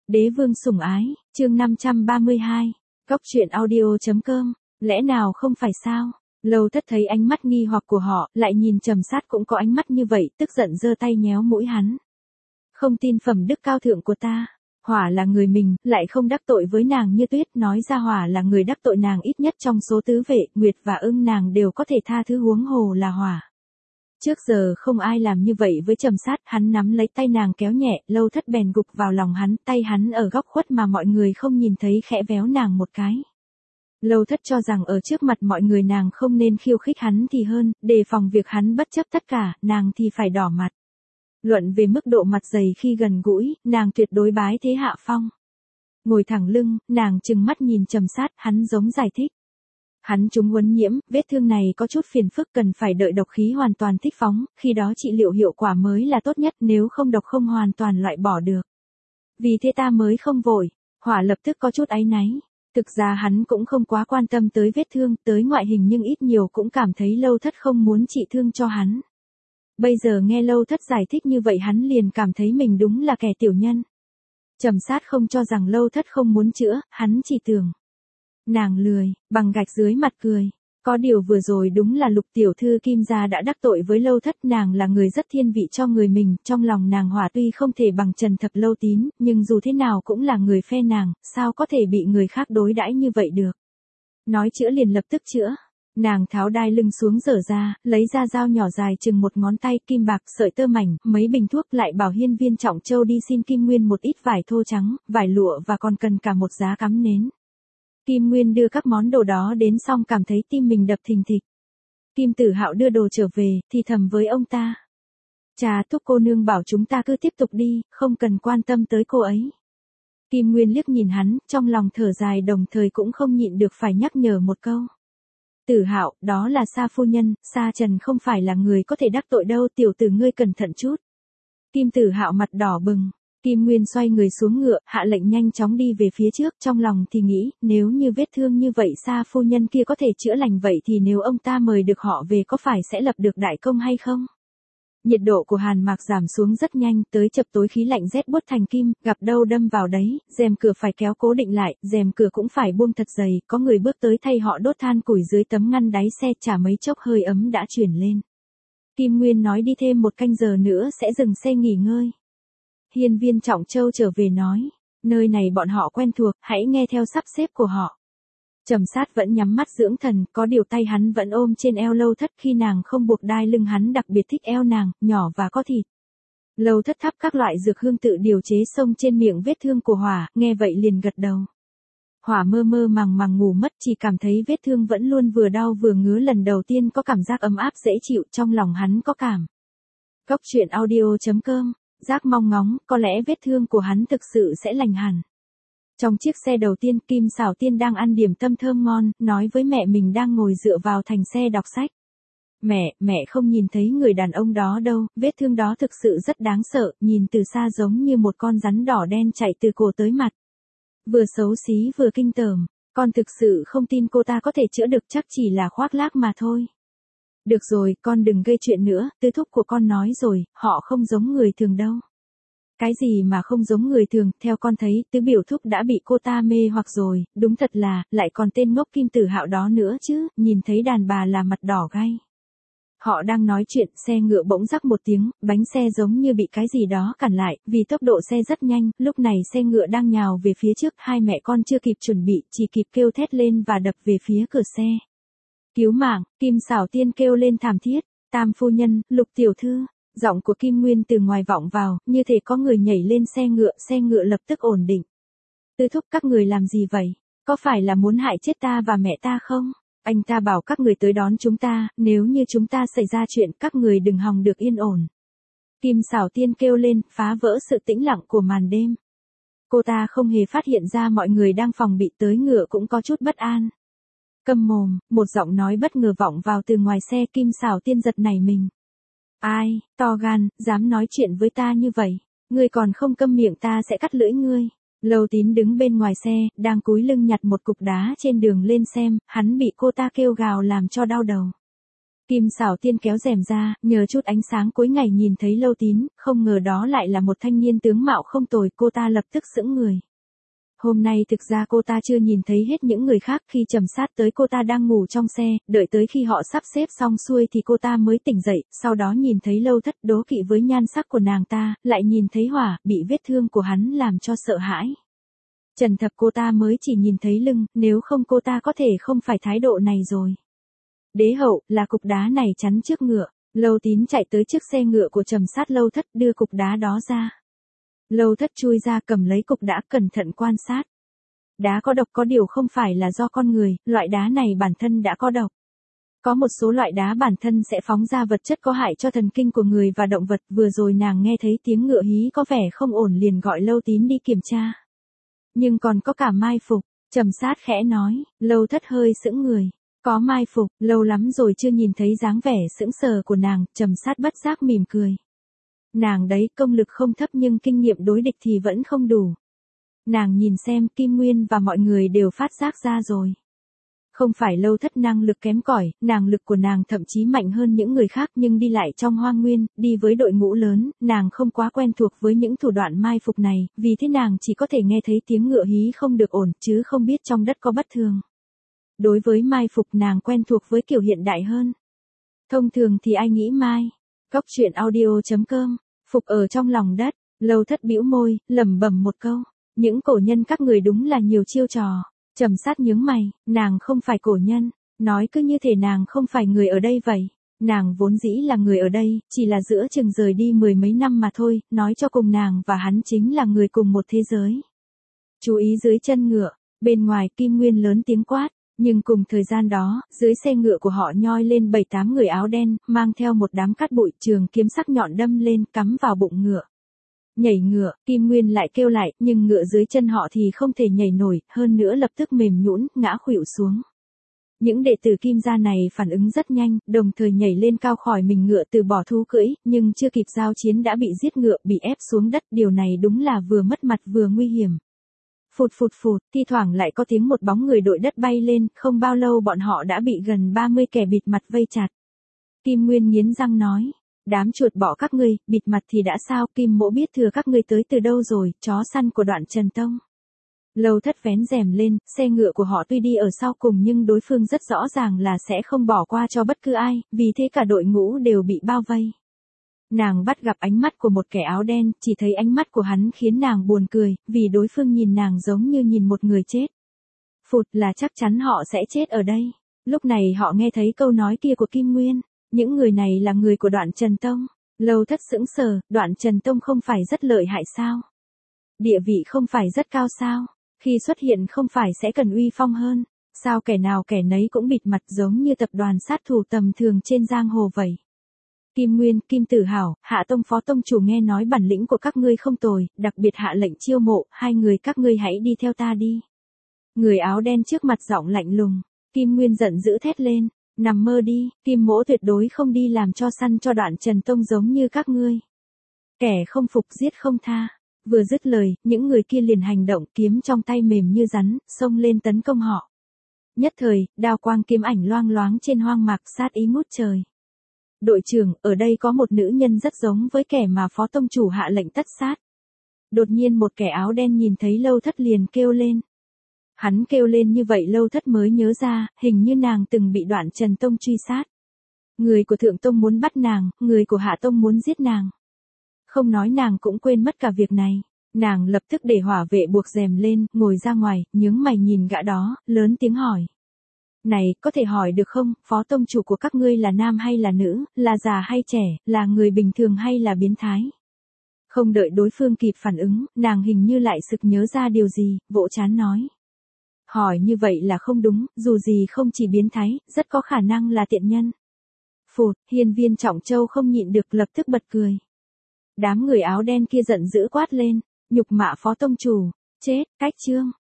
Đế vương sủng ái, chương 532, Góc truyện audio.com, lẽ nào không phải sao? Lâu Thất thấy ánh mắt nghi hoặc của họ, lại nhìn Trầm Sát cũng có ánh mắt như vậy, tức giận giơ tay nhéo mũi hắn. Không tin phẩm đức cao thượng của ta, Hỏa là người mình, lại không đắc tội với nàng như Tuyết, nói ra Hỏa là người đắc tội nàng ít nhất trong số tứ vệ, Nguyệt và Ưng nàng đều có thể tha thứ, huống hồ là Hỏa. Trước giờ không ai làm như vậy với Trầm Sát, hắn nắm lấy tay nàng kéo nhẹ, Lâu Thất bèn gục vào lòng hắn, tay hắn ở góc khuất mà mọi người không nhìn thấy, khẽ véo nàng một cái. Lâu Thất cho rằng ở trước mặt mọi người nàng không nên khiêu khích hắn thì hơn, đề phòng việc hắn bất chấp tất cả, nàng thì phải đỏ mặt. Luận về mức độ mặt dày khi gần gũi, nàng tuyệt đối bái thế hạ phong. Ngồi thẳng lưng, nàng trừng mắt nhìn Trầm Sát, hắn giống giải thích. Hắn trúng huấn nhiễm, vết thương này có chút phiền phức, cần phải đợi độc khí hoàn toàn thích phóng, khi đó trị liệu hiệu quả mới là tốt nhất, nếu không độc không hoàn toàn loại bỏ được. Vì thế ta mới không vội. Hỏa lập tức có chút áy náy. Thực ra hắn cũng không quá quan tâm tới vết thương, tới ngoại hình, nhưng ít nhiều cũng cảm thấy Lâu Thất không muốn trị thương cho hắn. Bây giờ nghe Lâu Thất giải thích như vậy hắn liền cảm thấy mình đúng là kẻ tiểu nhân. Trầm Sát không cho rằng Lâu Thất không muốn chữa, hắn chỉ tưởng nàng lười, bằng gạch dưới mặt cười. Có điều vừa rồi đúng là Lục tiểu thư Kim gia đã đắc tội với Lâu Thất, nàng là người rất thiên vị cho người mình, trong lòng nàng Hỏa tuy không thể bằng Trần Thập Lâu Tín, nhưng dù thế nào cũng là người phe nàng, sao có thể bị người khác đối đãi như vậy được. Nói chữa liền lập tức chữa. Nàng tháo đai lưng xuống dở ra, lấy ra dao nhỏ dài chừng một ngón tay, kim bạc, sợi tơ mảnh, mấy bình thuốc, lại bảo Hiên Viên Trọng Châu đi xin Kim Nguyên một ít vải thô trắng, vải lụa và còn cần cả một giá cắm nến. Kim Nguyên đưa các món đồ đó đến xong cảm thấy tim mình đập thình thịch. Kim Tử Hạo đưa đồ trở về, thì thầm với ông ta. Trà Thúc cô nương bảo chúng ta cứ tiếp tục đi, không cần quan tâm tới cô ấy. Kim Nguyên liếc nhìn hắn, trong lòng thở dài đồng thời cũng không nhịn được phải nhắc nhở một câu. Tử Hạo, đó là Sa phu nhân, Sa Trần không phải là người có thể đắc tội đâu, tiểu tử ngươi cẩn thận chút. Kim Tử Hạo mặt đỏ bừng. Kim Nguyên xoay người xuống ngựa, hạ lệnh nhanh chóng đi về phía trước, trong lòng thì nghĩ, nếu như vết thương như vậy Sa phu nhân kia có thể chữa lành, vậy thì nếu ông ta mời được họ về có phải sẽ lập được đại công hay không? Nhiệt độ của Hàn Mạc giảm xuống rất nhanh, tới chập tối khí lạnh rét buốt thành kim, gặp đâu đâm vào đấy, rèm cửa phải kéo cố định lại, rèm cửa cũng phải buông thật dày, có người bước tới thay họ đốt than củi dưới tấm ngăn đáy xe, chả mấy chốc hơi ấm đã chuyển lên. Kim Nguyên nói đi thêm một canh giờ nữa sẽ dừng xe nghỉ ngơi. Hiên Viên Trọng Châu trở về nói, nơi này bọn họ quen thuộc, hãy nghe theo sắp xếp của họ. Trầm Sát vẫn nhắm mắt dưỡng thần, có điều tay hắn vẫn ôm trên eo Lâu Thất, khi nàng không buộc đai lưng hắn đặc biệt thích eo nàng, nhỏ và có thịt. Lâu Thất thắp các loại dược hương tự điều chế xông trên miệng vết thương của Hỏa, nghe vậy liền gật đầu. Hỏa mơ mơ màng màng ngủ mất, chỉ cảm thấy vết thương vẫn luôn vừa đau vừa ngứa, lần đầu tiên có cảm giác ấm áp dễ chịu, trong lòng hắn có cảm. Góc truyện audio.com, Giác mong ngóng, có lẽ vết thương của hắn thực sự sẽ lành hẳn. Trong chiếc xe đầu tiên, Kim Xảo Tiên đang ăn điểm tâm thơm ngon, nói với mẹ mình đang ngồi dựa vào thành xe đọc sách. Mẹ không nhìn thấy người đàn ông đó đâu, vết thương đó thực sự rất đáng sợ, nhìn từ xa giống như một con rắn đỏ đen chạy từ cổ tới mặt. Vừa xấu xí vừa kinh tởm, con thực sự không tin cô ta có thể chữa được, chắc chỉ là khoác lác mà thôi. Được rồi, con đừng gây chuyện nữa, Tứ thúc của con nói rồi, họ không giống người thường đâu. Cái gì mà không giống người thường, theo con thấy, Tứ biểu thúc đã bị cô ta mê hoặc rồi, đúng thật là, lại còn tên ngốc Kim Tử Hạo đó nữa chứ, nhìn thấy đàn bà là mặt đỏ gay. Họ đang nói chuyện, xe ngựa bỗng rắc một tiếng, bánh xe giống như bị cái gì đó cản lại, vì tốc độ xe rất nhanh, lúc này xe ngựa đang nhào về phía trước, hai mẹ con chưa kịp chuẩn bị, chỉ kịp kêu thét lên và đập về phía cửa xe. Cứu mạng, Kim Xảo Tiên kêu lên thảm thiết, Tam phu nhân, Lục tiểu thư. Giọng của Kim Nguyên từ ngoài vọng vào, như thể có người nhảy lên xe ngựa lập tức ổn định. Tứ thúc, các người làm gì vậy? Có phải là muốn hại chết ta và mẹ ta không? Anh ta bảo các người tới đón chúng ta, nếu như chúng ta xảy ra chuyện các người đừng hòng được yên ổn. Kim Xảo Tiên kêu lên, phá vỡ sự tĩnh lặng của màn đêm. Cô ta không hề phát hiện ra mọi người đang phòng bị, tới ngựa cũng có chút bất an. Câm mồm, một giọng nói bất ngờ vọng vào từ ngoài xe, Kim Xảo Tiên giật nảy mình. Ai, to gan, dám nói chuyện với ta như vậy, ngươi còn không câm miệng ta sẽ cắt lưỡi ngươi. Lâu Tín đứng bên ngoài xe, đang cúi lưng nhặt một cục đá trên đường lên xem, hắn bị cô ta kêu gào làm cho đau đầu. Kim Sảo Tiên kéo rèm ra, nhờ chút ánh sáng cuối ngày nhìn thấy Lâu Tín, không ngờ đó lại là một thanh niên tướng mạo không tồi, cô ta lập tức sững người. Hôm nay thực ra cô ta chưa nhìn thấy hết những người khác, khi Trầm Sát tới cô ta đang ngủ trong xe, đợi tới khi họ sắp xếp xong xuôi thì cô ta mới tỉnh dậy, sau đó nhìn thấy Lâu Thất, đố kỵ với nhan sắc của nàng ta, lại nhìn thấy Hỏa, bị vết thương của hắn làm cho sợ hãi. Trần Thập cô ta mới chỉ nhìn thấy lưng, nếu không cô ta có thể không phải thái độ này rồi. Đế hậu, là cục đá này chắn trước ngựa. Lâu Tín chạy tới trước xe ngựa của Trầm Sát. Lâu Thất đưa cục đá đó ra. Lâu Thất chui ra cầm lấy cục đá cẩn thận quan sát. Đá có độc, có điều không phải là do con người, loại đá này bản thân đã có độc. Có một số loại đá bản thân sẽ phóng ra vật chất có hại cho thần kinh của người và động vật. Vừa rồi nàng nghe thấy tiếng ngựa hí có vẻ không ổn liền gọi Lâu Tín đi kiểm tra. Nhưng còn có cả mai phục, Trầm Sát khẽ nói. Lâu Thất hơi sững người. Có mai phục, lâu lắm rồi chưa nhìn thấy dáng vẻ sững sờ của nàng. Trầm Sát bất giác mỉm cười. Nàng đấy, công lực không thấp nhưng kinh nghiệm đối địch thì vẫn không đủ. Nàng nhìn xem, Kim Nguyên và mọi người đều phát giác ra rồi. Không phải Lâu Thất năng lực kém cỏi, năng lực của nàng thậm chí mạnh hơn những người khác, nhưng đi lại trong hoang nguyên, đi với đội ngũ lớn, nàng không quá quen thuộc với những thủ đoạn mai phục này, vì thế nàng chỉ có thể nghe thấy tiếng ngựa hí không được ổn, chứ không biết trong đất có bất thường. Đối với mai phục nàng quen thuộc với kiểu hiện đại hơn. Thông thường thì ai nghĩ mai? Cóc truyện audio.com, phục ở trong lòng đất. Lâu Thất bĩu môi, lẩm bẩm một câu. Những cổ nhân các người đúng là nhiều chiêu trò. Trầm Sát nhướng mày, nàng không phải cổ nhân. Nói cứ như thể nàng không phải người ở đây vậy. Nàng vốn dĩ là người ở đây, chỉ là giữa chừng rời đi 10 mấy năm mà thôi. Nói cho cùng nàng và hắn chính là người cùng một thế giới. Chú ý dưới chân ngựa. Bên ngoài Kim Nguyên lớn tiếng quát. Nhưng cùng thời gian đó, dưới xe ngựa của họ nhoi lên 7-8 người áo đen, mang theo một đám cát bụi, trường kiếm sắc nhọn đâm lên, cắm vào bụng ngựa. Nhảy ngựa, Kim Nguyên lại kêu lại, nhưng ngựa dưới chân họ thì không thể nhảy nổi, hơn nữa lập tức mềm nhũn, ngã khuỵu xuống. Những đệ tử Kim gia này phản ứng rất nhanh, đồng thời nhảy lên cao khỏi mình ngựa từ bỏ thú cưỡi, nhưng chưa kịp giao chiến đã bị giết ngựa, bị ép xuống đất, điều này đúng là vừa mất mặt vừa nguy hiểm. Phụt phụt phụt, thi thoảng lại có tiếng một bóng người đội đất bay lên, không bao lâu bọn họ đã bị gần 30 kẻ bịt mặt vây chặt. Kim Nguyên nghiến răng nói, đám chuột bỏ các ngươi, bịt mặt thì đã sao, Kim Mỗ biết thừa các ngươi tới từ đâu rồi, chó săn của Đoạn Trần Tông. Lâu Thất vén rèm lên, xe ngựa của họ tuy đi ở sau cùng nhưng đối phương rất rõ ràng là sẽ không bỏ qua cho bất cứ ai, vì thế cả đội ngũ đều bị bao vây. Nàng bắt gặp ánh mắt của một kẻ áo đen, chỉ thấy ánh mắt của hắn khiến nàng buồn cười, vì đối phương nhìn nàng giống như nhìn một người chết. Phụt, là chắc chắn họ sẽ chết ở đây. Lúc này họ nghe thấy câu nói kia của Kim Nguyên. Những người này là người của Đoạn Trần Tông. Lâu Thất sững sờ, Đoạn Trần Tông không phải rất lợi hại sao? Địa vị không phải rất cao sao? Khi xuất hiện không phải sẽ cần uy phong hơn? Sao kẻ nào kẻ nấy cũng bịt mặt giống như tập đoàn sát thủ tầm thường trên giang hồ vậy? Kim Nguyên, Kim Tử Hảo, Hạ Tông Phó Tông chủ nghe nói bản lĩnh của các ngươi không tồi, đặc biệt hạ lệnh chiêu mộ, hai người các ngươi hãy đi theo ta đi. Người áo đen trước mặt giọng lạnh lùng. Kim Nguyên giận dữ thét lên, nằm mơ đi, Kim Mỗ tuyệt đối không đi làm cho săn cho Đoạn Trần Tông giống như các ngươi. Kẻ không phục giết không tha. Vừa dứt lời, những người kia liền hành động, kiếm trong tay mềm như rắn, xông lên tấn công họ. Nhất thời, đao quang kiếm ảnh loang loáng trên hoang mạc, sát ý ngút trời. Đội trưởng, ở đây có một nữ nhân rất giống với kẻ mà Phó Tông chủ hạ lệnh tất sát. Đột nhiên một kẻ áo đen nhìn thấy Lâu Thất liền kêu lên. Hắn kêu lên như vậy Lâu Thất mới nhớ ra, hình như nàng từng bị Đoạn Trần Tông truy sát. Người của Thượng Tông muốn bắt nàng, người của Hạ Tông muốn giết nàng. Không nói nàng cũng quên mất cả việc này. Nàng lập tức để hỏa vệ buộc rèm lên, ngồi ra ngoài, nhướng mày nhìn gã đó, lớn tiếng hỏi. Này, có thể hỏi được không, Phó Tông chủ của các ngươi là nam hay là nữ, là già hay trẻ, là người bình thường hay là biến thái? Không đợi đối phương kịp phản ứng, nàng hình như lại sực nhớ ra điều gì, vỗ trán nói. Hỏi như vậy là không đúng, dù gì không chỉ biến thái, rất có khả năng là tiện nhân. Phụt, Hiên Viên Trọng Châu không nhịn được lập tức bật cười. Đám người áo đen kia giận dữ quát lên, nhục mạ Phó Tông chủ, chết, cách chương.